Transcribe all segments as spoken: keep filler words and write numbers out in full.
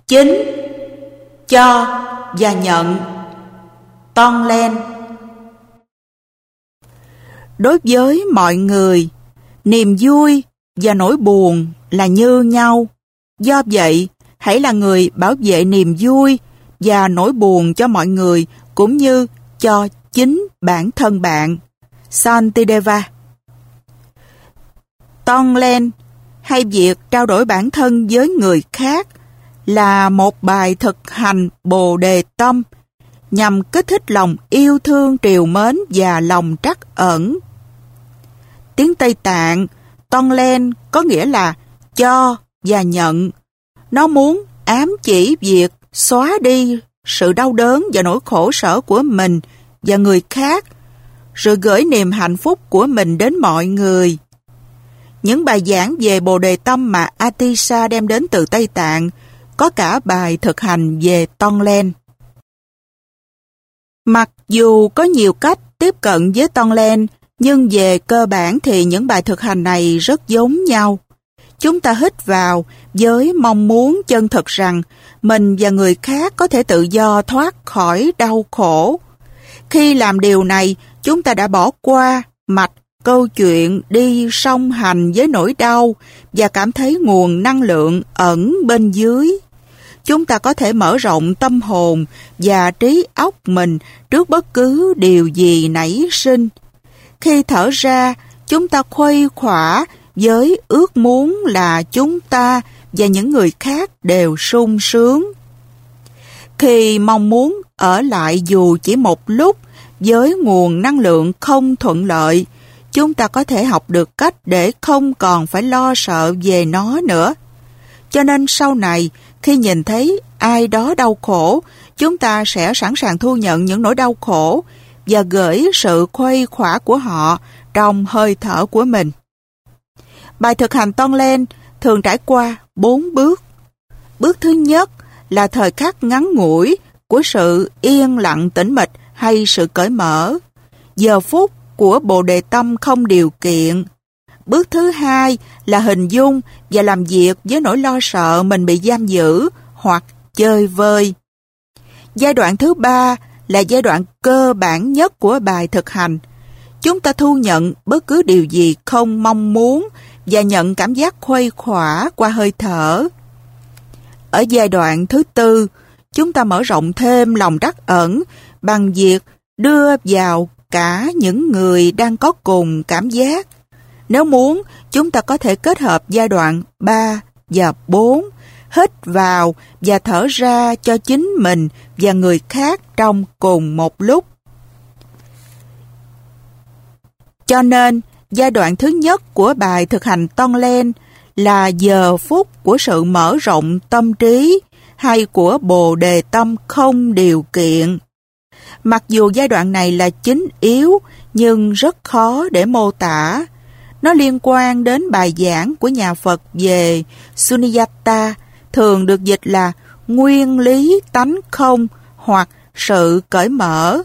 chính, cho và nhận. Toan lên. Đối với mọi người, niềm vui và nỗi buồn là như nhau. Do vậy, hãy là người bảo vệ niềm vui và nỗi buồn cho mọi người cũng như cho chính bản thân bạn. Shantideva. Toan lên hay việc trao đổi bản thân với người khác là một bài thực hành Bồ Đề Tâm nhằm kích thích lòng yêu thương trìu mến và lòng trắc ẩn. Tiếng Tây Tạng, toan lên có nghĩa là cho và nhận. Nó muốn ám chỉ việc xóa đi sự đau đớn và nỗi khổ sở của mình và người khác, rồi gửi niềm hạnh phúc của mình đến mọi người. Những bài giảng về Bồ Đề Tâm mà Atisha đem đến từ Tây Tạng có cả bài thực hành về toan lên. Mặc dù có nhiều cách tiếp cận với toan lên, nhưng về cơ bản thì những bài thực hành này rất giống nhau. Chúng ta hít vào với mong muốn chân thực rằng mình và người khác có thể tự do thoát khỏi đau khổ. Khi làm điều này, chúng ta đã bỏ qua mạch câu chuyện đi song hành với nỗi đau và cảm thấy nguồn năng lượng ẩn bên dưới. Chúng ta có thể mở rộng tâm hồn và trí óc mình trước bất cứ điều gì nảy sinh. Khi thở ra, chúng ta khuây khỏa với ước muốn là chúng ta và những người khác đều sung sướng. Khi mong muốn ở lại dù chỉ một lúc với nguồn năng lượng không thuận lợi, chúng ta có thể học được cách để không còn phải lo sợ về nó nữa. Cho nên sau này, khi nhìn thấy ai đó đau khổ, chúng ta sẽ sẵn sàng thu nhận những nỗi đau khổ và gửi sự khuây khỏa của họ trong hơi thở của mình. Bài thực hành toan lên thường trải qua bốn bước. Bước thứ nhất là thời khắc ngắn ngủi của sự yên lặng tĩnh mịch hay sự cởi mở, giờ phút của Bồ Đề Tâm không điều kiện. Bước thứ hai là hình dung và làm việc với nỗi lo sợ mình bị giam giữ hoặc chơi vơi. Giai đoạn thứ ba là giai đoạn cơ bản nhất của bài thực hành. Chúng ta thu nhận bất cứ điều gì không mong muốn và nhận cảm giác khuây khỏa qua hơi thở. Ở giai đoạn thứ tư, chúng ta mở rộng thêm lòng trắc ẩn bằng việc đưa vào cả những người đang có cùng cảm giác. Nếu muốn, chúng ta có thể kết hợp giai đoạn ba và bốn, hít vào và thở ra cho chính mình và người khác trong cùng một lúc. Cho nên, giai đoạn thứ nhất của bài thực hành toan lên là giờ phút của sự mở rộng tâm trí hay của Bồ Đề Tâm không điều kiện. Mặc dù giai đoạn này là chính yếu, nhưng rất khó để mô tả. Nó liên quan đến bài giảng của nhà Phật về Sunyata, thường được dịch là nguyên lý tánh không hoặc sự cởi mở.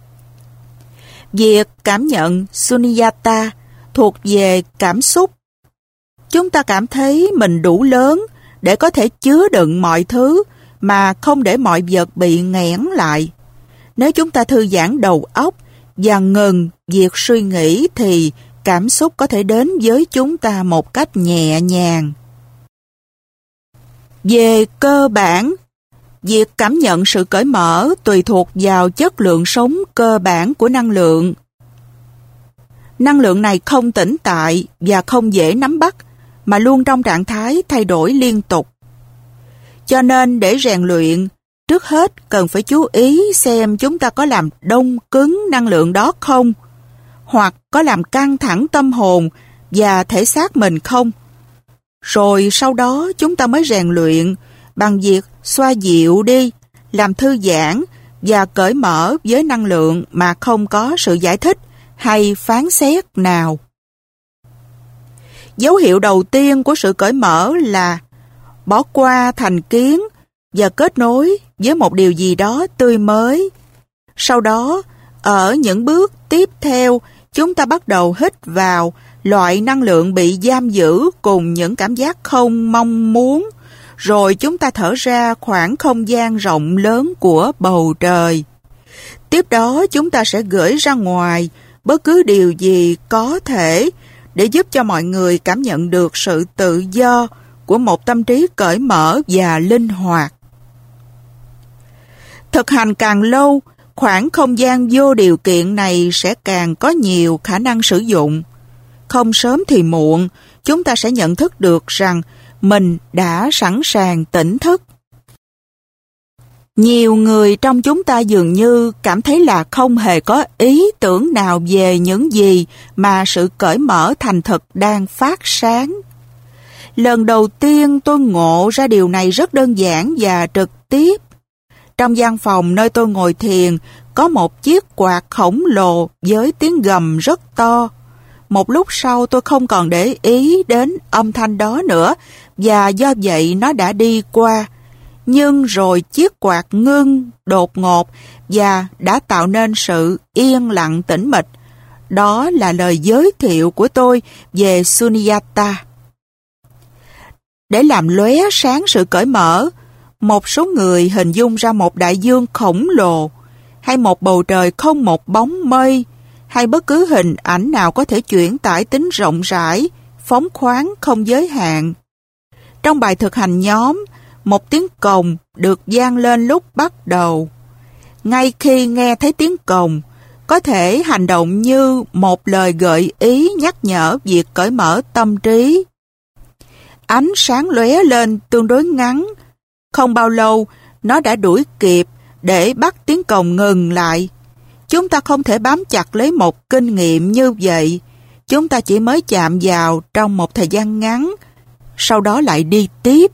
Việc cảm nhận Sunyata thuộc về cảm xúc. Chúng ta cảm thấy mình đủ lớn để có thể chứa đựng mọi thứ mà không để mọi vật bị nghẽn lại. Nếu chúng ta thư giãn đầu óc và ngừng việc suy nghĩ thì cảm xúc có thể đến với chúng ta một cách nhẹ nhàng. Về cơ bản, việc cảm nhận sự cởi mở tùy thuộc vào chất lượng sống cơ bản của năng lượng. Năng lượng này không tĩnh tại và không dễ nắm bắt, mà luôn trong trạng thái thay đổi liên tục. Cho nên để rèn luyện, trước hết cần phải chú ý xem chúng ta có làm đông cứng năng lượng đó không, hoặc có làm căng thẳng tâm hồn và thể xác mình không. Rồi sau đó chúng ta mới rèn luyện bằng việc xoa dịu đi, làm thư giãn và cởi mở với năng lượng mà không có sự giải thích hay phán xét nào. Dấu hiệu đầu tiên của sự cởi mở là bỏ qua thành kiến và kết nối với một điều gì đó tươi mới. Sau đó, ở những bước tiếp theo, chúng ta bắt đầu hít vào loại năng lượng bị giam giữ cùng những cảm giác không mong muốn, rồi chúng ta thở ra khoảng không gian rộng lớn của bầu trời. Tiếp đó chúng ta sẽ gửi ra ngoài bất cứ điều gì có thể để giúp cho mọi người cảm nhận được sự tự do của một tâm trí cởi mở và linh hoạt. Thực hành càng lâu, khoảng không gian vô điều kiện này sẽ càng có nhiều khả năng sử dụng. Không sớm thì muộn, chúng ta sẽ nhận thức được rằng mình đã sẵn sàng tỉnh thức. Nhiều người trong chúng ta dường như cảm thấy là không hề có ý tưởng nào về những gì mà sự cởi mở thành thực đang phát sáng. Lần đầu tiên tôi ngộ ra điều này rất đơn giản và trực tiếp. Trong gian phòng nơi tôi ngồi thiền, có một chiếc quạt khổng lồ với tiếng gầm rất to. Một lúc sau tôi không còn để ý đến âm thanh đó nữa, và do vậy nó đã đi qua. Nhưng rồi chiếc quạt ngưng đột ngột và đã tạo nên sự yên lặng tĩnh mịch. Đó là lời giới thiệu của tôi về Sunyata. Để làm lóe sáng sự cởi mở, một số người hình dung ra một đại dương khổng lồ, hay một bầu trời không một bóng mây, hay bất cứ hình ảnh nào có thể chuyển tải tính rộng rãi, phóng khoáng không giới hạn. Trong bài thực hành nhóm, một tiếng cồng được vang lên lúc bắt đầu. Ngay khi nghe thấy tiếng cồng, có thể hành động như một lời gợi ý nhắc nhở việc cởi mở tâm trí. Ánh sáng lóe lên tương đối ngắn. Không bao lâu, nó đã đuổi kịp để bắt tiếng cồng ngừng lại. Chúng ta không thể bám chặt lấy một kinh nghiệm như vậy. Chúng ta chỉ mới chạm vào trong một thời gian ngắn, sau đó lại đi tiếp.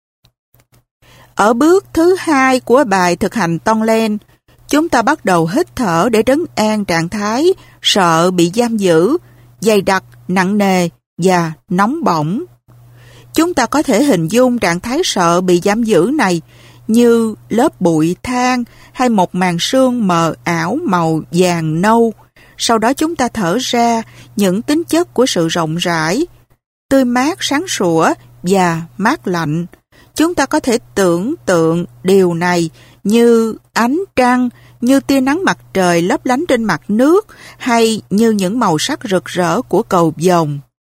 Ở bước thứ hai của bài thực hành Tonglen, chúng ta bắt đầu hít thở để trấn an trạng thái sợ bị giam giữ, dày đặc, nặng nề và nóng bỏng. Chúng ta có thể hình dung trạng thái sợ bị giam giữ này như lớp bụi than hay một màn sương mờ ảo màu vàng nâu. Sau đó chúng ta thở ra những tính chất của sự rộng rãi, tươi mát sáng sủa và mát lạnh. Chúng ta có thể tưởng tượng điều này như ánh trăng, như tia nắng mặt trời lấp lánh trên mặt nước, hay như những màu sắc rực rỡ của cầu vồng.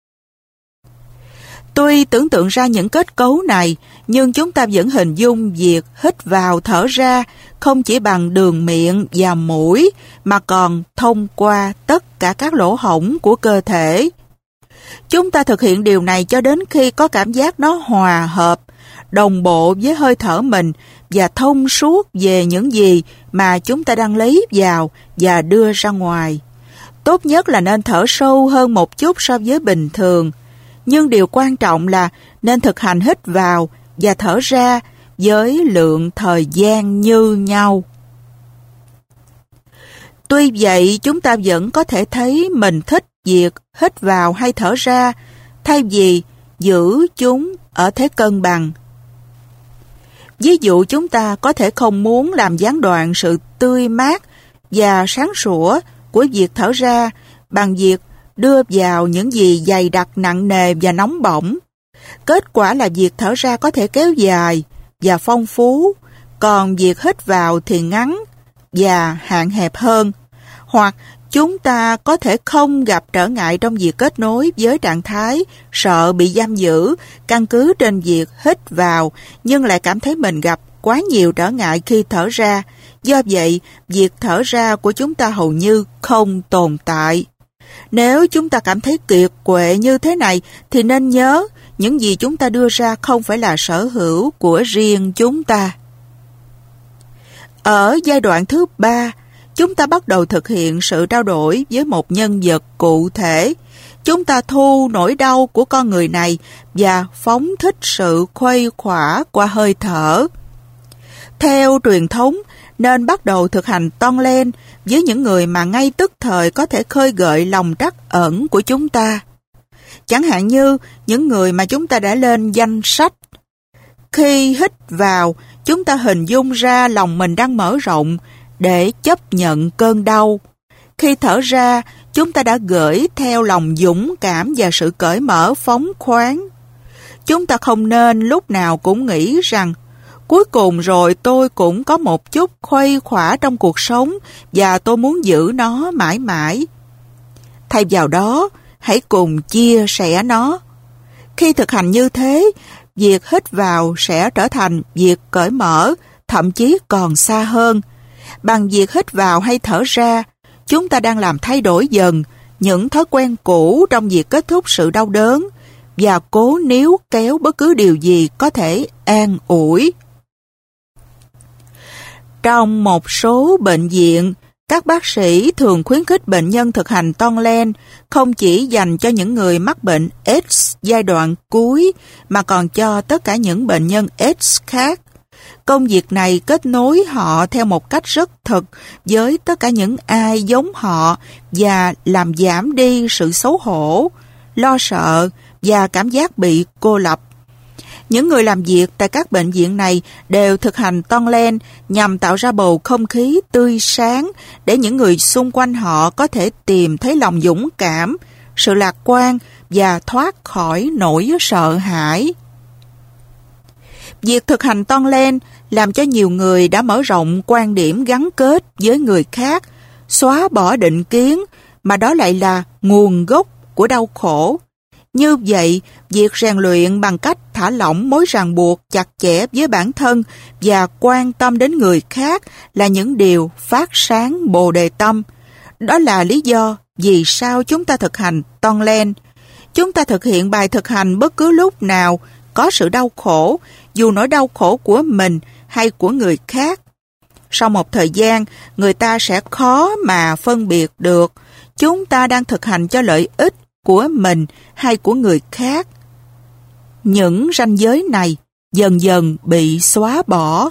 Tôi tưởng tượng ra những kết cấu này, nhưng chúng ta vẫn hình dung việc hít vào thở ra không chỉ bằng đường miệng và mũi, mà còn thông qua tất cả các lỗ hổng của cơ thể. Chúng ta thực hiện điều này cho đến khi có cảm giác nó hòa hợp, đồng bộ với hơi thở mình và thông suốt về những gì mà chúng ta đang lấy vào và đưa ra ngoài. Tốt nhất là nên thở sâu hơn một chút so với bình thường, nhưng điều quan trọng là nên thực hành hít vào và thở ra với lượng thời gian như nhau. Tuy vậy, chúng ta vẫn có thể thấy mình thích việc hít vào hay thở ra, thay vì giữ chúng ở thế cân bằng. Ví dụ, chúng ta có thể không muốn làm gián đoạn sự tươi mát và sáng sủa của việc thở ra bằng việc đưa vào những gì dày đặc, nặng nề và nóng bỏng. Kết quả là việc thở ra có thể kéo dài và phong phú, còn việc hít vào thì ngắn và hạn hẹp hơn. Hoặc chúng ta có thể không gặp trở ngại trong việc kết nối với trạng thái sợ bị giam giữ căn cứ trên việc hít vào, nhưng lại cảm thấy mình gặp quá nhiều trở ngại khi thở ra. Do vậy, việc thở ra của chúng ta hầu như không tồn tại. Nếu chúng ta cảm thấy kiệt quệ như thế này, thì nên nhớ những gì chúng ta đưa ra không phải là sở hữu của riêng chúng ta. Ở giai đoạn thứ ba, chúng ta bắt đầu thực hiện sự trao đổi với một nhân vật cụ thể. Chúng ta thu nỗi đau của con người này và phóng thích sự khuây khỏa qua hơi thở. Theo truyền thống, nên bắt đầu thực hành Tonglen với những người mà ngay tức thời có thể khơi gợi lòng trắc ẩn của chúng ta. Chẳng hạn như những người mà chúng ta đã lên danh sách. Khi hít vào, chúng ta hình dung ra lòng mình đang mở rộng để chấp nhận cơn đau. Khi thở ra, chúng ta đã gửi theo lòng dũng cảm và sự cởi mở phóng khoáng. Chúng ta không nên lúc nào cũng nghĩ rằng cuối cùng rồi tôi cũng có một chút khuây khỏa trong cuộc sống và tôi muốn giữ nó mãi mãi. Thay vào đó, hãy cùng chia sẻ nó. Khi thực hành như thế, việc hít vào sẽ trở thành việc cởi mở, thậm chí còn xa hơn. Bằng việc hít vào hay thở ra, chúng ta đang làm thay đổi dần những thói quen cũ trong việc kết thúc sự đau đớn và cố níu kéo bất cứ điều gì có thể an ủi. Trong một số bệnh viện, các bác sĩ thường khuyến khích bệnh nhân thực hành Tonglen không chỉ dành cho những người mắc bệnh AIDS giai đoạn cuối mà còn cho tất cả những bệnh nhân AIDS khác. Công việc này kết nối họ theo một cách rất thực với tất cả những ai giống họ và làm giảm đi sự xấu hổ, lo sợ và cảm giác bị cô lập. Những người làm việc tại các bệnh viện này đều thực hành Tonglen nhằm tạo ra bầu không khí tươi sáng để những người xung quanh họ có thể tìm thấy lòng dũng cảm, sự lạc quan và thoát khỏi nỗi sợ hãi. Việc thực hành Tonglen làm cho nhiều người đã mở rộng quan điểm gắn kết với người khác, xóa bỏ định kiến mà đó lại là nguồn gốc của đau khổ. Như vậy, việc rèn luyện bằng cách thả lỏng mối ràng buộc chặt chẽ với bản thân và quan tâm đến người khác là những điều phát sáng Bồ Đề Tâm. Đó là lý do vì sao chúng ta thực hành Tonglen. Chúng ta thực hiện bài thực hành bất cứ lúc nào có sự đau khổ, dù nỗi đau khổ của mình hay của người khác. Sau một thời gian, người ta sẽ khó mà phân biệt được chúng ta đang thực hành cho lợi ích của mình hay của người khác. Những ranh giới này dần dần bị xóa bỏ.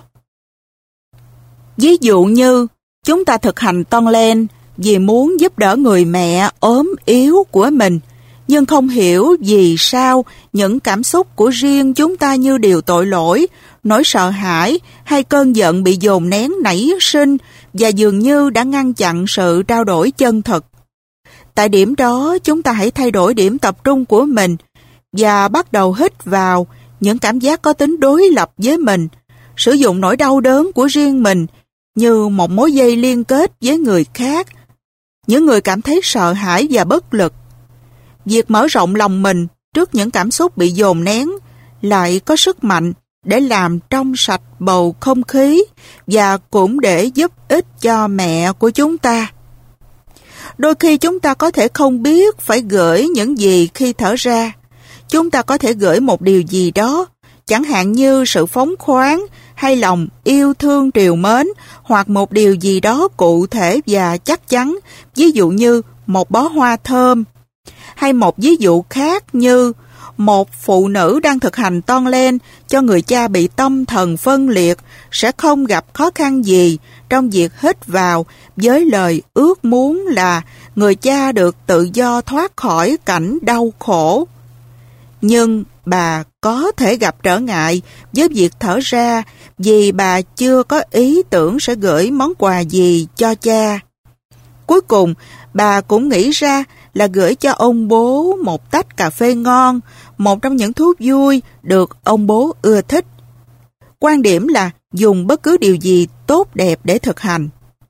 Ví dụ như, chúng ta thực hành Tonglen vì muốn giúp đỡ người mẹ ốm yếu của mình, nhưng không hiểu vì sao những cảm xúc của riêng chúng ta như điều tội lỗi, nỗi sợ hãi hay cơn giận bị dồn nén nảy sinh và dường như đã ngăn chặn sự trao đổi chân thật. Tại điểm đó, chúng ta hãy thay đổi điểm tập trung của mình và bắt đầu hít vào những cảm giác có tính đối lập với mình, sử dụng nỗi đau đớn của riêng mình như một mối dây liên kết với người khác. Những người cảm thấy sợ hãi và bất lực. Việc mở rộng lòng mình trước những cảm xúc bị dồn nén lại có sức mạnh để làm trong sạch bầu không khí và cũng để giúp ích cho mẹ của chúng ta. Đôi khi chúng ta có thể không biết phải gửi những gì khi thở ra. Chúng ta có thể gửi một điều gì đó, chẳng hạn như sự phóng khoáng hay lòng yêu thương trìu mến, hoặc một điều gì đó cụ thể và chắc chắn, ví dụ như một bó hoa thơm. Hay một ví dụ khác như một phụ nữ đang thực hành Tonglen cho người cha bị tâm thần phân liệt sẽ không gặp khó khăn gì trong việc hít vào với lời ước muốn là người cha được tự do thoát khỏi cảnh đau khổ. Nhưng bà có thể gặp trở ngại với việc thở ra vì bà chưa có ý tưởng sẽ gửi món quà gì cho cha. Cuối cùng, bà cũng nghĩ ra là gửi cho ông bố một tách cà phê ngon, một trong những thú vui được ông bố ưa thích. Quan điểm là dùng bất cứ điều gì tốt đẹp để thực hành.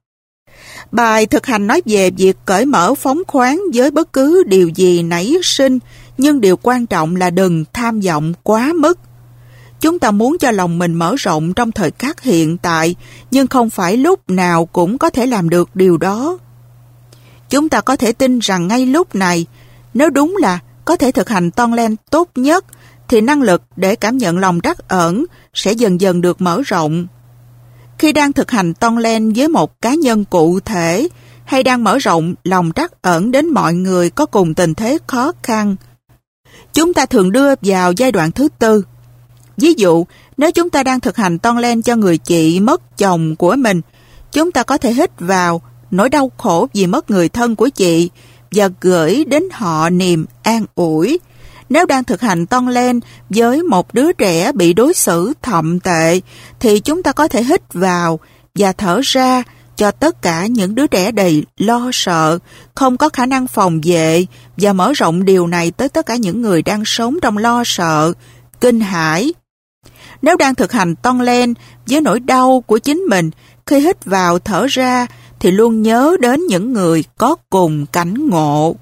Bài thực hành nói về việc cởi mở phóng khoáng với bất cứ điều gì nảy sinh, nhưng điều quan trọng là đừng tham vọng quá mức. Chúng ta muốn cho lòng mình mở rộng trong thời khắc hiện tại, nhưng không phải lúc nào cũng có thể làm được điều đó. Chúng ta có thể tin rằng ngay lúc này, nếu đúng là có thể thực hành Tonglen tốt nhất, thì năng lực để cảm nhận lòng trắc ẩn sẽ dần dần được mở rộng. Khi đang thực hành Tonglen với một cá nhân cụ thể, hay đang mở rộng lòng trắc ẩn đến mọi người có cùng tình thế khó khăn, chúng ta thường đưa vào giai đoạn thứ tư. Ví dụ, nếu chúng ta đang thực hành Tonglen cho người chị mất chồng của mình, chúng ta có thể hít vào nỗi đau khổ vì mất người thân của chị và gửi đến họ niềm an ủi. Nếu đang thực hành Tonglen với một đứa trẻ bị đối xử thậm tệ, thì chúng ta có thể hít vào và thở ra cho tất cả những đứa trẻ đầy lo sợ, không có khả năng phòng vệ, và mở rộng điều này tới tất cả những người đang sống trong lo sợ, kinh hãi. Nếu đang thực hành Tonglen với nỗi đau của chính mình, khi hít vào thở ra thì luôn nhớ đến những người có cùng cảnh ngộ.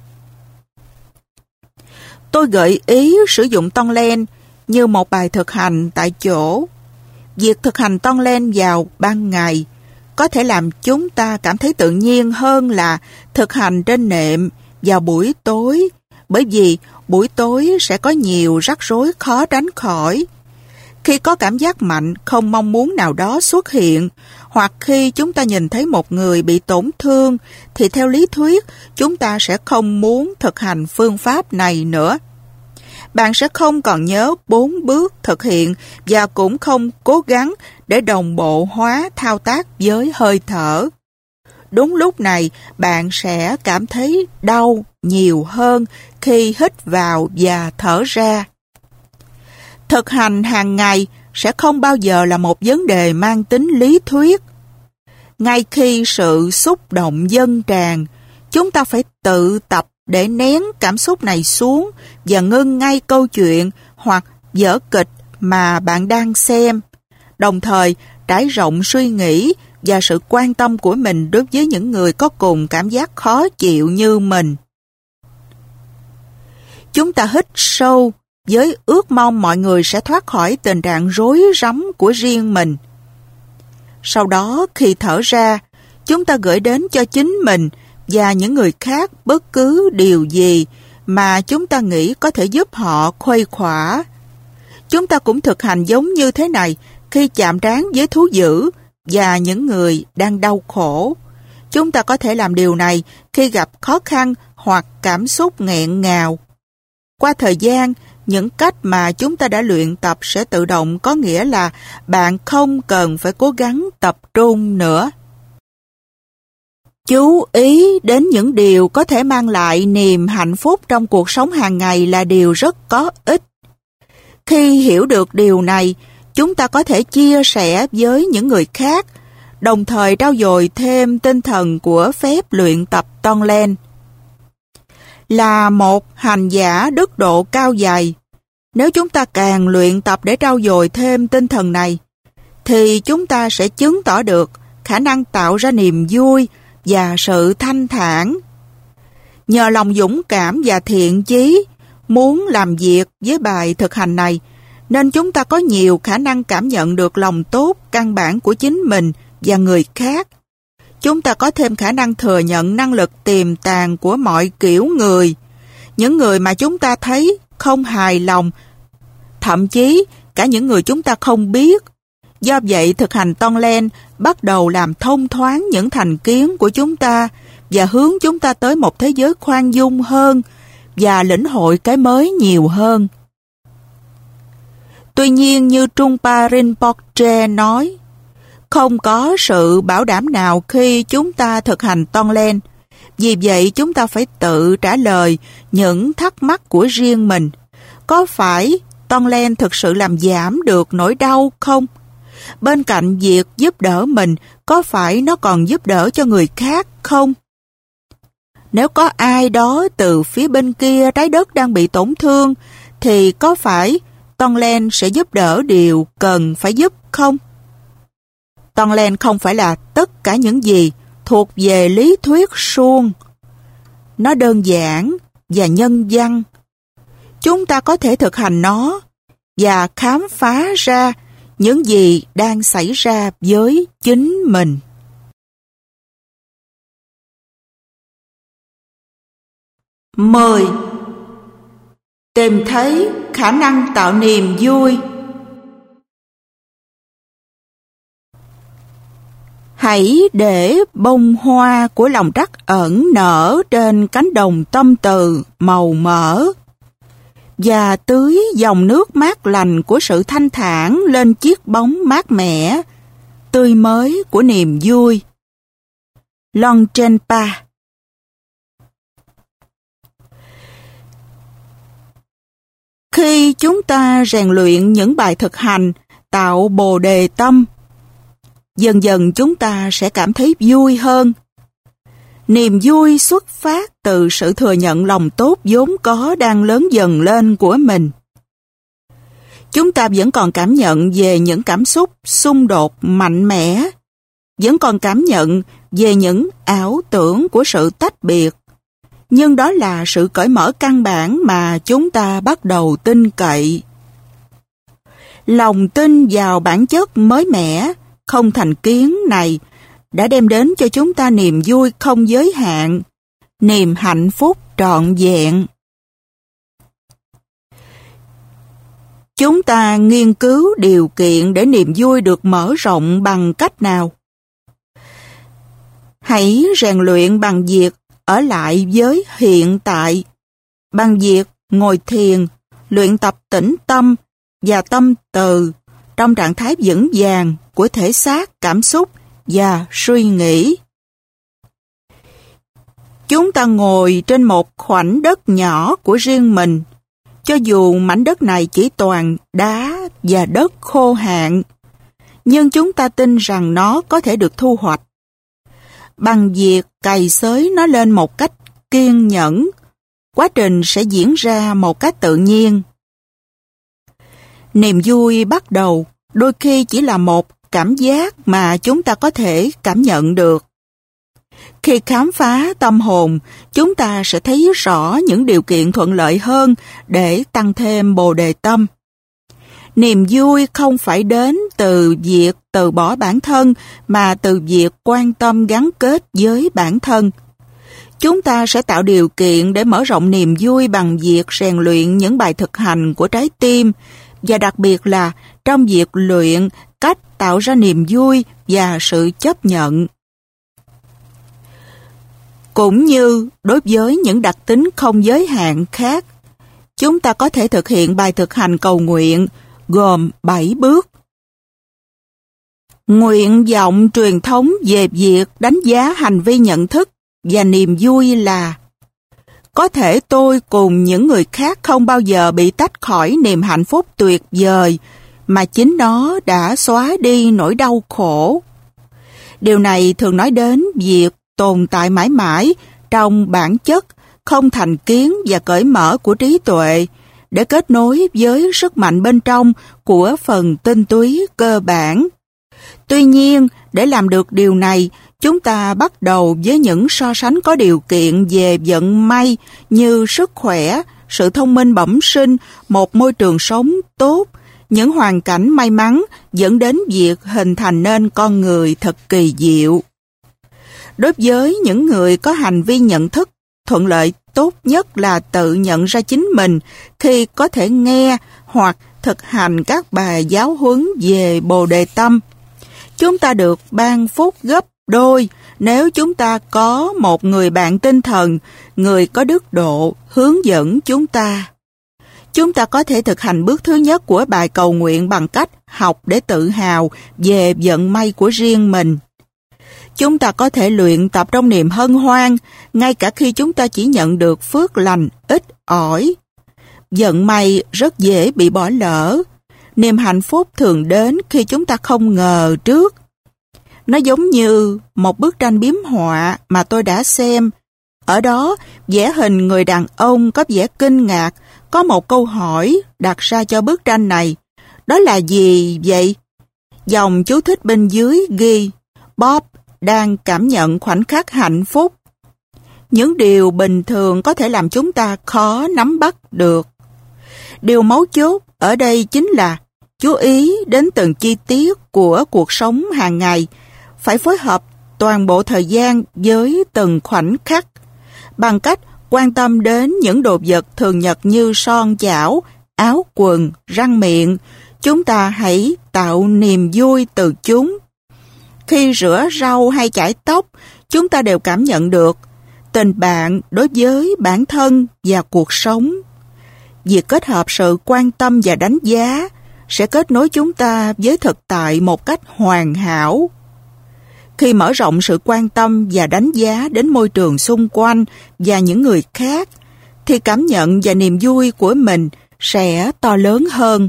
Tôi gợi ý sử dụng Tonglen như một bài thực hành tại chỗ. Việc thực hành Tonglen vào ban ngày có thể làm chúng ta cảm thấy tự nhiên hơn là thực hành trên nệm vào buổi tối, bởi vì buổi tối sẽ có nhiều rắc rối khó tránh khỏi. Khi có cảm giác mạnh không mong muốn nào đó xuất hiện, hoặc khi chúng ta nhìn thấy một người bị tổn thương, thì theo lý thuyết chúng ta sẽ không muốn thực hành phương pháp này nữa. Bạn sẽ không còn nhớ bốn bước thực hiện và cũng không cố gắng để đồng bộ hóa thao tác với hơi thở. Đúng lúc này, bạn sẽ cảm thấy đau nhiều hơn khi hít vào và thở ra. Thực hành hàng ngày sẽ không bao giờ là một vấn đề mang tính lý thuyết. Ngay khi sự xúc động dâng tràn, chúng ta phải tự tập để nén cảm xúc này xuống và ngưng ngay câu chuyện hoặc vở kịch mà bạn đang xem, đồng thời trải rộng suy nghĩ và sự quan tâm của mình đối với những người có cùng cảm giác khó chịu như mình. Chúng ta hít sâu với ước mong mọi người sẽ thoát khỏi tình trạng rối rắm của riêng mình. Sau đó khi thở ra, chúng ta gửi đến cho chính mình và những người khác bất cứ điều gì mà chúng ta nghĩ có thể giúp họ khuây khỏa. Chúng ta cũng thực hành giống như thế này khi chạm trán với thú dữ và những người đang đau khổ. Chúng ta có thể làm điều này khi gặp khó khăn hoặc cảm xúc nghẹn ngào. Qua thời gian, những cách mà chúng ta đã luyện tập sẽ tự động, có nghĩa là bạn không cần phải cố gắng tập trung nữa. Chú ý đến những điều có thể mang lại niềm hạnh phúc trong cuộc sống hàng ngày là điều rất có ích. Khi hiểu được điều này, chúng ta có thể chia sẻ với những người khác, đồng thời trau dồi thêm tinh thần của phép luyện tập Tonglen. Là một hành giả đức độ cao dày, nếu chúng ta càng luyện tập để trau dồi thêm tinh thần này, thì chúng ta sẽ chứng tỏ được khả năng tạo ra niềm vui và sự thanh thản. Nhờ lòng dũng cảm và thiện chí muốn làm việc với bài thực hành này, nên chúng ta có nhiều khả năng cảm nhận được lòng tốt căn bản của chính mình và người khác. Chúng ta có thêm khả năng thừa nhận năng lực tiềm tàng của mọi kiểu người, những người mà chúng ta thấy không hài lòng, thậm chí cả những người chúng ta không biết. Do vậy, thực hành Tonglen bắt đầu làm thông thoáng những thành kiến của chúng ta và hướng chúng ta tới một thế giới khoan dung hơn và lĩnh hội cái mới nhiều hơn. Tuy nhiên, như Trungpa Rinpoche nói, không có sự bảo đảm nào khi chúng ta thực hành Tonglen. Vì vậy, chúng ta phải tự trả lời những thắc mắc của riêng mình. Có phải Tonglen thực sự làm giảm được nỗi đau không? Bên cạnh việc giúp đỡ mình, có phải nó còn giúp đỡ cho người khác không? Nếu có ai đó từ phía bên kia trái đất đang bị tổn thương, thì có phải Tonglen sẽ giúp đỡ điều cần phải giúp không? Tonglen không phải là tất cả những gì thuộc về lý thuyết suông. Nó đơn giản và nhân văn. Chúng ta có thể thực hành nó và khám phá ra những gì đang xảy ra với chính mình. mười. Tìm thấy khả năng tạo niềm vui. Hãy để bông hoa của lòng trắc ẩn nở trên cánh đồng tâm từ màu mỡ và tưới dòng nước mát lành của sự thanh thản lên chiếc bóng mát mẻ, tươi mới của niềm vui. Longchenpa. Khi chúng ta rèn luyện những bài thực hành tạo bồ đề tâm, dần dần chúng ta sẽ cảm thấy vui hơn. Niềm vui xuất phát từ sự thừa nhận lòng tốt vốn có đang lớn dần lên của mình. Chúng ta vẫn còn cảm nhận về những cảm xúc xung đột mạnh mẽ, vẫn còn cảm nhận về những ảo tưởng của sự tách biệt. Nhưng đó là sự cởi mở căn bản mà chúng ta bắt đầu tin cậy. Lòng tin vào bản chất mới mẻ, không thành kiến này đã đem đến cho chúng ta niềm vui không giới hạn, niềm hạnh phúc trọn vẹn. Chúng ta nghiên cứu điều kiện để niềm vui được mở rộng bằng cách nào? Hãy rèn luyện bằng việc ở lại với hiện tại, bằng việc ngồi thiền, luyện tập tĩnh tâm và tâm từ trong trạng thái vững vàng của thể xác, cảm xúc và suy nghĩ. Chúng ta ngồi trên một khoảnh đất nhỏ của riêng mình, cho dù mảnh đất này chỉ toàn đá và đất khô hạn, nhưng chúng ta tin rằng nó có thể được thu hoạch. Bằng việc cày xới nó lên một cách kiên nhẫn, quá trình sẽ diễn ra một cách tự nhiên. Niềm vui bắt đầu đôi khi chỉ là một cảm giác mà chúng ta có thể cảm nhận được. Khi khám phá tâm hồn, chúng ta sẽ thấy rõ những điều kiện thuận lợi hơn để tăng thêm bồ đề tâm. Niềm vui không phải đến từ việc từ bỏ bản thân, mà từ việc quan tâm gắn kết với bản thân. Chúng ta sẽ tạo điều kiện để mở rộng niềm vui bằng việc rèn luyện những bài thực hành của trái tim, và đặc biệt là trong việc luyện cách tạo ra niềm vui và sự chấp nhận. Cũng như đối với những đặc tính không giới hạn khác, chúng ta có thể thực hiện bài thực hành cầu nguyện gồm bảy bước. Nguyện vọng truyền thống về việc đánh giá hành vi nhận thức và niềm vui là: có thể tôi cùng những người khác không bao giờ bị tách khỏi niềm hạnh phúc tuyệt vời mà chính nó đã xóa đi nỗi đau khổ. Điều này thường nói đến việc tồn tại mãi mãi trong bản chất, không thành kiến và cởi mở của trí tuệ, để kết nối với sức mạnh bên trong của phần tinh túy cơ bản. Tuy nhiên, để làm được điều này, chúng ta bắt đầu với những so sánh có điều kiện về vận may như sức khỏe, sự thông minh bẩm sinh, một môi trường sống tốt, những hoàn cảnh may mắn dẫn đến việc hình thành nên con người thật kỳ diệu. Đối với những người có hành vi nhận thức, thuận lợi tốt nhất là tự nhận ra chính mình khi có thể nghe hoặc thực hành các bài giáo huấn về bồ đề tâm. Chúng ta được ban phúc gấp đôi nếu chúng ta có một người bạn tinh thần, người có đức độ hướng dẫn chúng ta. Chúng ta có thể thực hành bước thứ nhất của bài cầu nguyện bằng cách học để tự hào về vận may của riêng mình. Chúng ta có thể luyện tập trong niềm hân hoan, ngay cả khi chúng ta chỉ nhận được phước lành ít ỏi. Vận may rất dễ bị bỏ lỡ. Niềm hạnh phúc thường đến khi chúng ta không ngờ trước. Nó giống như một bức tranh biếm họa mà tôi đã xem. Ở đó, vẽ hình người đàn ông có vẻ kinh ngạc, có một câu hỏi đặt ra cho bức tranh này. Đó là gì vậy? Dòng chú thích bên dưới ghi: Bob đang cảm nhận khoảnh khắc hạnh phúc. Những điều bình thường có thể làm chúng ta khó nắm bắt được. Điều mấu chốt ở đây chính là chú ý đến từng chi tiết của cuộc sống hàng ngày, phải phối hợp toàn bộ thời gian với từng khoảnh khắc, bằng cách quan tâm đến những đồ vật thường nhật như son chảo, áo quần, răng miệng. Chúng ta hãy tạo niềm vui từ chúng. Khi rửa rau hay chải tóc, chúng ta đều cảm nhận được tình bạn đối với bản thân và cuộc sống. Việc kết hợp sự quan tâm và đánh giá sẽ kết nối chúng ta với thực tại một cách hoàn hảo. Khi mở rộng sự quan tâm và đánh giá đến môi trường xung quanh và những người khác, thì cảm nhận và niềm vui của mình sẽ to lớn hơn.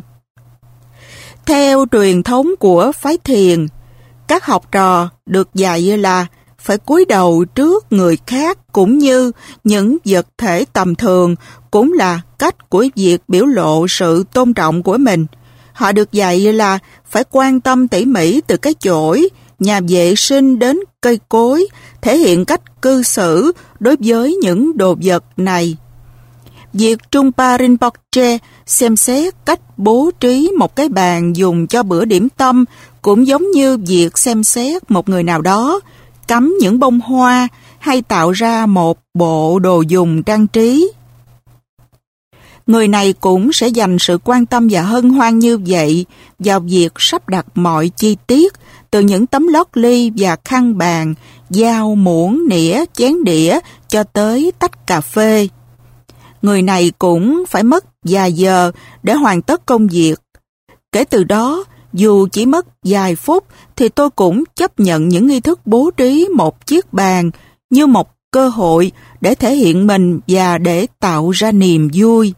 Theo truyền thống của phái thiền, các học trò được dạy là phải cúi đầu trước người khác cũng như những vật thể tầm thường, cũng là cách của việc biểu lộ sự tôn trọng của mình. Họ được dạy là phải quan tâm tỉ mỉ từ cái chổi, nhà vệ sinh đến cây cối, thể hiện cách cư xử đối với những đồ vật này. Việc Trungpa Rinpoche xem xét cách bố trí một cái bàn dùng cho bữa điểm tâm cũng giống như việc xem xét một người nào đó cắm những bông hoa hay tạo ra một bộ đồ dùng trang trí. Người này cũng sẽ dành sự quan tâm và hân hoan như vậy vào việc sắp đặt mọi chi tiết, từ những tấm lót ly và khăn bàn, dao, muỗng, nĩa, chén đĩa cho tới tách cà phê. Người này cũng phải mất vài giờ để hoàn tất công việc. Kể từ đó, dù chỉ mất vài phút thì tôi cũng chấp nhận những nghi thức bố trí một chiếc bàn như một cơ hội để thể hiện mình và để tạo ra niềm vui.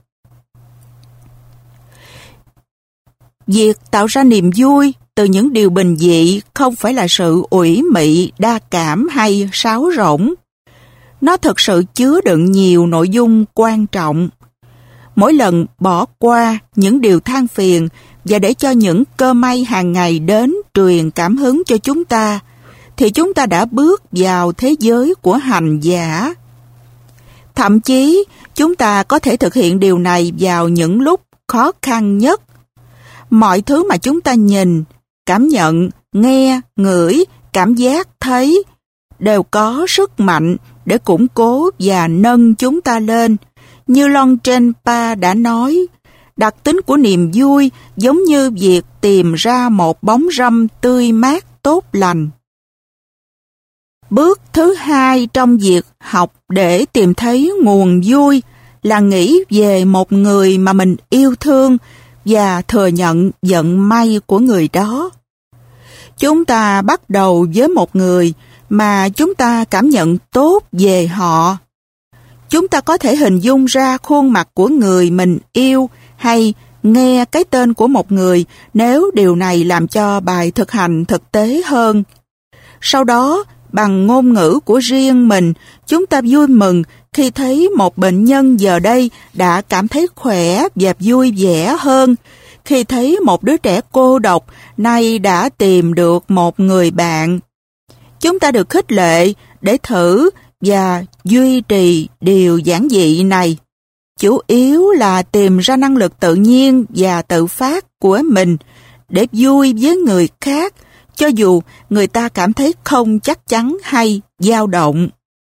Việc tạo ra niềm vui từ những điều bình dị không phải là sự ủy mị, đa cảm hay sáo rỗng. Nó thực sự chứa đựng nhiều nội dung quan trọng. Mỗi lần bỏ qua những điều than phiền và để cho những cơ may hàng ngày đến truyền cảm hứng cho chúng ta, thì chúng ta đã bước vào thế giới của hành giả. Thậm chí, chúng ta có thể thực hiện điều này vào những lúc khó khăn nhất. Mọi thứ mà chúng ta nhìn, cảm nhận, nghe, ngửi, cảm giác, thấy đều có sức mạnh để củng cố và nâng chúng ta lên. Như Longchen Pa đã nói, đặc tính của niềm vui giống như việc tìm ra một bóng râm tươi mát tốt lành. Bước thứ hai trong việc học để tìm thấy nguồn vui là nghĩ về một người mà mình yêu thương và thừa nhận vận may của người đó. Chúng ta bắt đầu với một người mà chúng ta cảm nhận tốt về họ. Chúng ta có thể hình dung ra khuôn mặt của người mình yêu hay nghe cái tên của một người nếu điều này làm cho bài thực hành thực tế hơn. Sau đó, bằng ngôn ngữ của riêng mình, chúng ta vui mừng khi thấy một bệnh nhân giờ đây đã cảm thấy khỏe và vui vẻ hơn, khi thấy một đứa trẻ cô độc nay đã tìm được một người bạn. Chúng ta được khích lệ để thử và duy trì điều giản dị này. Chủ yếu là tìm ra năng lực tự nhiên và tự phát của mình để vui với người khác, cho dù người ta cảm thấy không chắc chắn hay dao động.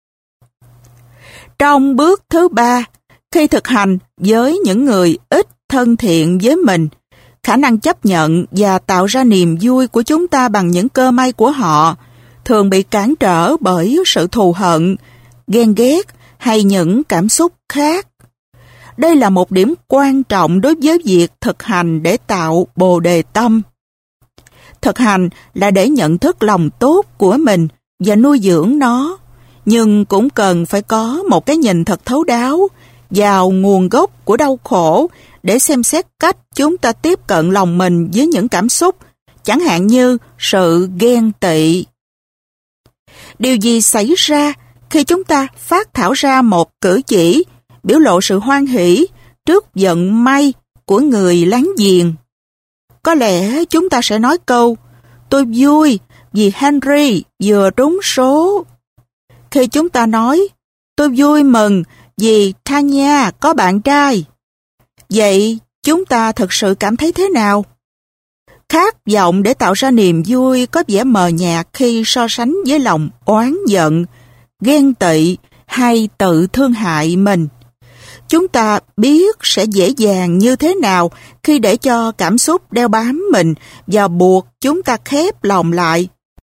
Trong bước thứ ba, khi thực hành với những người ít thân thiện với mình, khả năng chấp nhận và tạo ra niềm vui của chúng ta bằng những cơ may của họ thường bị cản trở bởi sự thù hận, ghen ghét hay những cảm xúc khác. Đây là một điểm quan trọng đối với việc thực hành để tạo Bồ Đề tâm. Thực hành là để nhận thức lòng tốt của mình và nuôi dưỡng nó, nhưng cũng cần phải có một cái nhìn thật thấu đáo vào nguồn gốc của đau khổ để xem xét cách chúng ta tiếp cận lòng mình với những cảm xúc, chẳng hạn như sự ghen tị. Điều gì xảy ra khi chúng ta phát thảo ra một cử chỉ, biểu lộ sự hoan hỷ trước vận may của người láng giềng? Có lẽ chúng ta sẽ nói câu, tôi vui vì Henry vừa trúng số. Khi chúng ta nói, tôi vui mừng vì Tanya có bạn trai. Vậy chúng ta thực sự cảm thấy thế nào? Khát vọng để tạo ra niềm vui có vẻ mờ nhạt khi so sánh với lòng oán giận, ghen tị hay tự thương hại mình. Chúng ta biết sẽ dễ dàng như thế nào khi để cho cảm xúc đeo bám mình và buộc chúng ta khép lòng lại.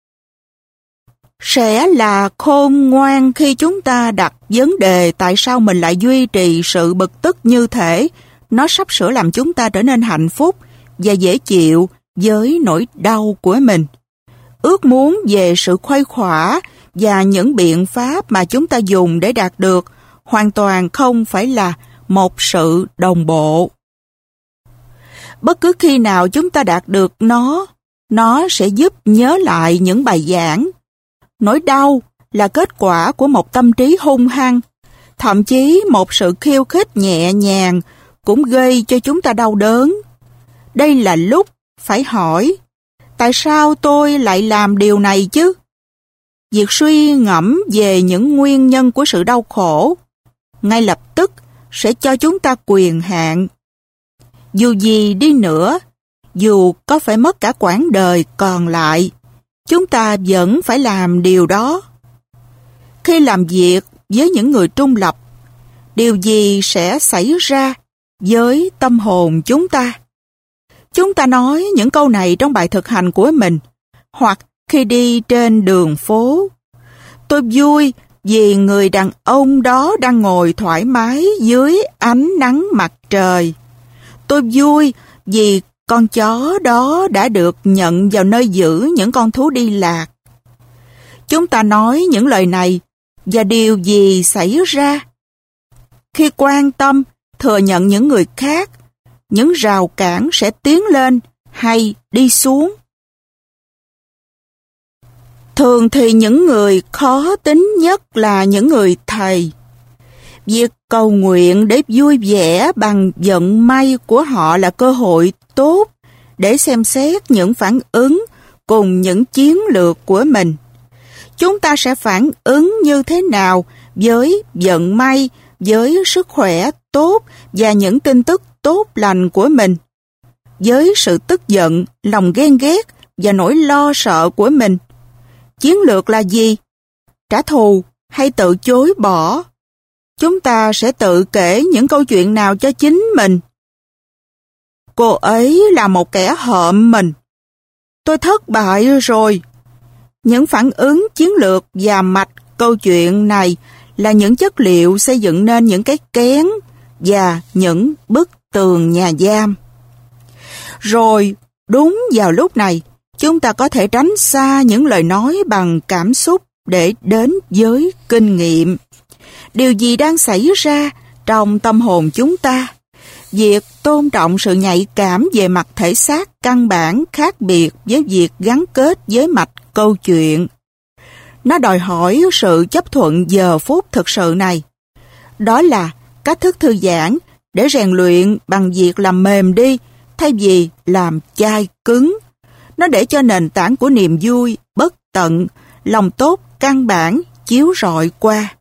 Sẽ là khôn ngoan khi chúng ta đặt vấn đề tại sao mình lại duy trì sự bực tức như thể nó sắp sửa làm chúng ta trở nên hạnh phúc và dễ chịu với nỗi đau của mình. Ước muốn về sự khuây khỏa và những biện pháp mà chúng ta dùng để đạt được hoàn toàn không phải là một sự đồng bộ. Bất cứ khi nào chúng ta đạt được nó, nó sẽ giúp nhớ lại những bài giảng. Nỗi đau là kết quả của một tâm trí hung hăng, thậm chí một sự khiêu khích nhẹ nhàng cũng gây cho chúng ta đau đớn. Đây là lúc phải hỏi, tại sao tôi lại làm điều này chứ? Việc suy ngẫm về những nguyên nhân của sự đau khổ ngay lập tức sẽ cho chúng ta quyền hạn. Dù gì đi nữa, dù có phải mất cả quãng đời còn lại, chúng ta vẫn phải làm điều đó. Khi làm việc với những người trung lập, điều gì sẽ xảy ra với tâm hồn chúng ta? Chúng ta nói những câu này trong bài thực hành của mình, hoặc khi đi trên đường phố. Tôi vui vì người đàn ông đó đang ngồi thoải mái dưới ánh nắng mặt trời. Tôi vui vì con chó đó đã được nhận vào nơi giữ những con thú đi lạc. Chúng ta nói những lời này và điều gì xảy ra? Khi quan tâm, thừa nhận những người khác, những rào cản sẽ tiến lên hay đi xuống. Thường thì những người khó tính nhất là những người thầy. Việc cầu nguyện để vui vẻ bằng vận may của họ là cơ hội tốt để xem xét những phản ứng cùng những chiến lược của mình. Chúng ta sẽ phản ứng như thế nào với vận may, với sức khỏe tốt và những tin tức tốt lành của mình, với sự tức giận, lòng ghen ghét và nỗi lo sợ của mình. Chiến lược là gì? Trả thù hay tự chối bỏ? Chúng ta sẽ tự kể những câu chuyện nào cho chính mình? Cô ấy là một kẻ hợm mình. Tôi thất bại rồi. Những phản ứng chiến lược và mạch câu chuyện này là những chất liệu xây dựng nên những cái kén và những bức tường nhà giam. Rồi, đúng vào lúc này, chúng ta có thể tránh xa những lời nói bằng cảm xúc để đến với kinh nghiệm. Điều gì đang xảy ra trong tâm hồn chúng ta? Việc tôn trọng sự nhạy cảm về mặt thể xác căn bản khác biệt với việc gắn kết với mạch câu chuyện. Nó đòi hỏi sự chấp thuận giờ phút thực sự này. Đó là cách thức thư giãn để rèn luyện bằng việc làm mềm đi thay vì làm chai cứng. Nó để cho nền tảng của niềm vui, bất tận, lòng tốt căn bản chiếu rọi qua.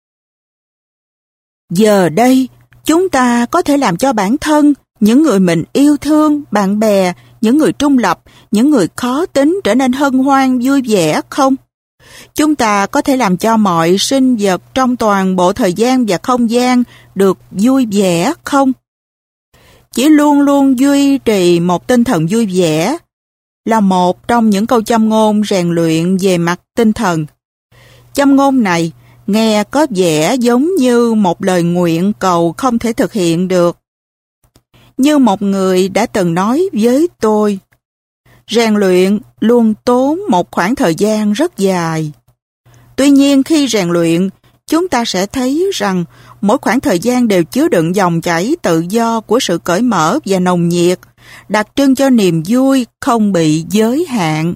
Giờ đây, chúng ta có thể làm cho bản thân, những người mình yêu thương, bạn bè, những người trung lập, những người khó tính trở nên hân hoan, vui vẻ không? Chúng ta có thể làm cho mọi sinh vật trong toàn bộ thời gian và không gian được vui vẻ không? Chỉ luôn luôn duy trì một tinh thần vui vẻ là một trong những câu châm ngôn rèn luyện về mặt tinh thần. Châm ngôn này nghe có vẻ giống như một lời nguyện cầu không thể thực hiện được. Như một người đã từng nói với tôi, rèn luyện luôn tốn một khoảng thời gian rất dài. Tuy nhiên khi rèn luyện, chúng ta sẽ thấy rằng mỗi khoảng thời gian đều chứa đựng dòng chảy tự do của sự cởi mở và nồng nhiệt, đặc trưng cho niềm vui không bị giới hạn.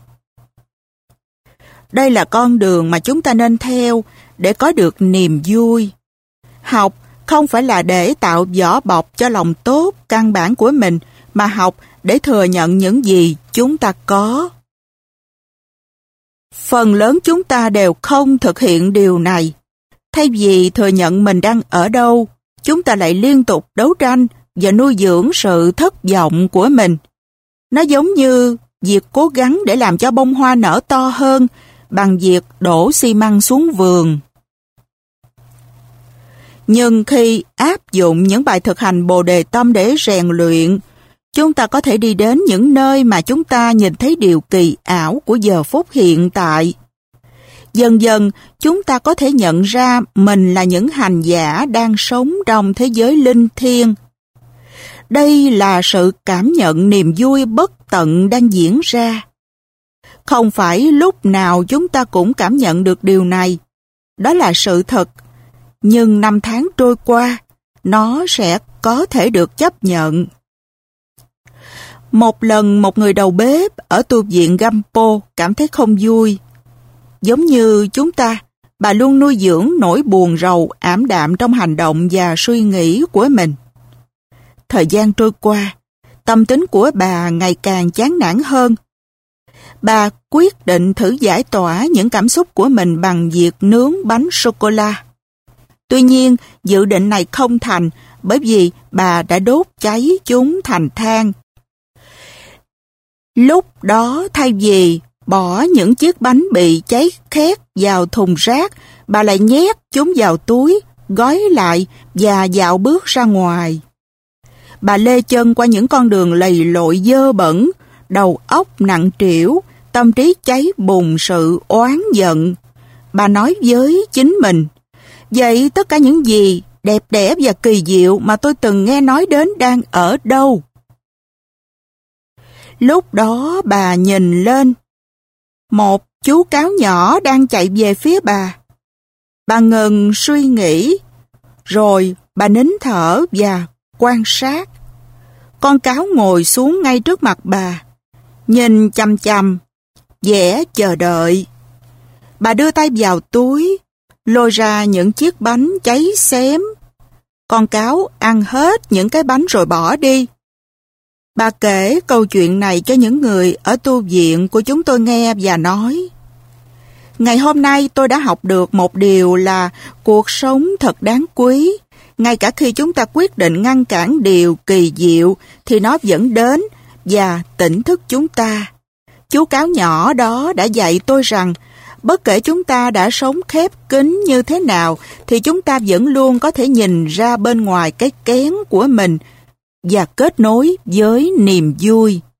Đây là con đường mà chúng ta nên theo để có được niềm vui. Học không phải là để tạo vỏ bọc cho lòng tốt căn bản của mình, mà học để thừa nhận những gì chúng ta có. Phần lớn chúng ta đều không thực hiện điều này. Thay vì thừa nhận mình đang ở đâu, chúng ta lại liên tục đấu tranh và nuôi dưỡng sự thất vọng của mình. Nó giống như việc cố gắng để làm cho bông hoa nở to hơn bằng việc đổ xi măng xuống vườn. Nhưng khi áp dụng những bài thực hành Bồ Đề Tâm để rèn luyện, chúng ta có thể đi đến những nơi mà chúng ta nhìn thấy điều kỳ ảo của giờ phút hiện tại. Dần dần, chúng ta có thể nhận ra mình là những hành giả đang sống trong thế giới linh thiêng. Đây là sự cảm nhận niềm vui bất tận đang diễn ra. Không phải lúc nào chúng ta cũng cảm nhận được điều này. Đó là sự thật. Nhưng năm tháng trôi qua, nó sẽ có thể được chấp nhận. Một lần một người đầu bếp ở tu viện Gampo cảm thấy không vui. Giống như chúng ta, bà luôn nuôi dưỡng nỗi buồn rầu ảm đạm trong hành động và suy nghĩ của mình. Thời gian trôi qua, tâm tính của bà ngày càng chán nản hơn. Bà quyết định thử giải tỏa những cảm xúc của mình bằng việc nướng bánh sô-cô-la. Tuy nhiên, dự định này không thành bởi vì bà đã đốt cháy chúng thành than. Lúc đó, thay vì bỏ những chiếc bánh bị cháy khét vào thùng rác, bà lại nhét chúng vào túi, gói lại và dạo bước ra ngoài. Bà lê chân qua những con đường lầy lội dơ bẩn, đầu óc nặng trĩu, tâm trí cháy bùng sự oán giận. Bà nói với chính mình, vậy tất cả những gì đẹp đẽ và kỳ diệu mà tôi từng nghe nói đến đang ở đâu? Lúc đó bà nhìn lên. Một chú cáo nhỏ đang chạy về phía bà. Bà ngừng suy nghĩ, rồi bà nín thở và quan sát. Con cáo ngồi xuống ngay trước mặt bà, nhìn chằm chằm, vẻ chờ đợi. Bà đưa tay vào túi, lôi ra những chiếc bánh cháy xém. Con cáo ăn hết những cái bánh rồi bỏ đi. Bà kể câu chuyện này cho những người ở tu viện của chúng tôi nghe và nói, ngày hôm nay tôi đã học được một điều là cuộc sống thật đáng quý. Ngay cả khi chúng ta quyết định ngăn cản điều kỳ diệu thì nó vẫn đến và tỉnh thức chúng ta. Chú cáo nhỏ đó đã dạy tôi rằng bất kể chúng ta đã sống khép kín như thế nào thì chúng ta vẫn luôn có thể nhìn ra bên ngoài cái kén của mình và kết nối với niềm vui.